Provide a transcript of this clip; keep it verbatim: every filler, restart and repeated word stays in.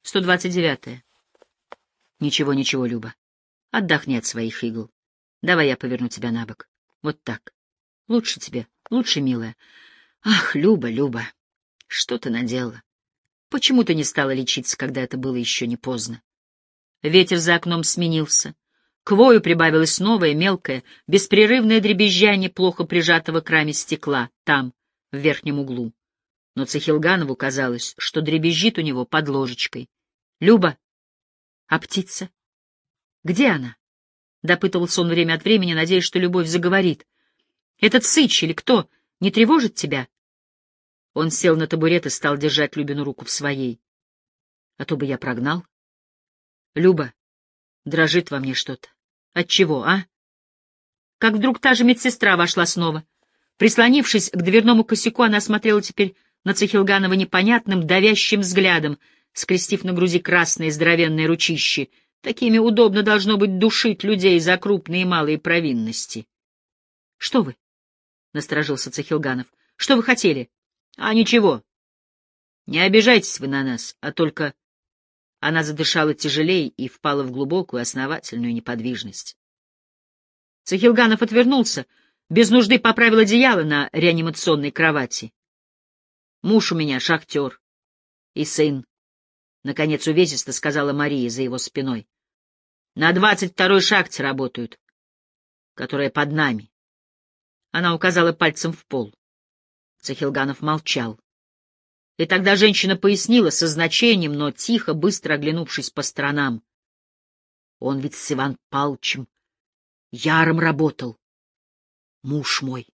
сто двадцать девятая. Ничего, ничего, Люба. Отдохни от своих игл. Давай я поверну тебя на бок. Вот так. Лучше тебе, лучше, милая. Ах, Люба, Люба, что ты наделала? Почему ты не стала лечиться, когда это было еще не поздно? Ветер за окном сменился. К вою прибавилось новое, мелкое, беспрерывное дребезжание плохо прижатого к раме стекла, там, в верхнем углу. Но Цахилганову казалось, что дребезжит у него под ложечкой. — Люба! А птица? Где она? — допытывался он время от времени, надеясь, что любовь заговорит. — Этот сыч или кто? Не тревожит тебя? Он сел на табурет и стал держать Любину руку в своей. — А то бы я прогнал. — Люба, дрожит во мне что-то. Отчего, а? Как вдруг та же медсестра вошла снова. Прислонившись к дверному косяку, она смотрела теперь на Цахилганова непонятным, давящим взглядом, скрестив на груди красные здоровенные ручищи. Такими удобно должно быть душить людей за крупные и малые провинности. — Что вы? — насторожился Цахилганов. — Что вы хотели? — А ничего. Не обижайтесь вы на нас, а только... Она задышала тяжелей и впала в глубокую, основательную неподвижность. Цахилганов отвернулся, без нужды поправил одеяло на реанимационной кровати. «Муж у меня шахтер. И сын», — наконец увесисто сказала Мария за его спиной. «На двадцать второй шахте работают, которая под нами». Она указала пальцем в пол. Цахилганов молчал. И тогда женщина пояснила со значением, но тихо, быстро оглянувшись по сторонам. Он ведь с Иван Павловичем Яром работал. Муж мой.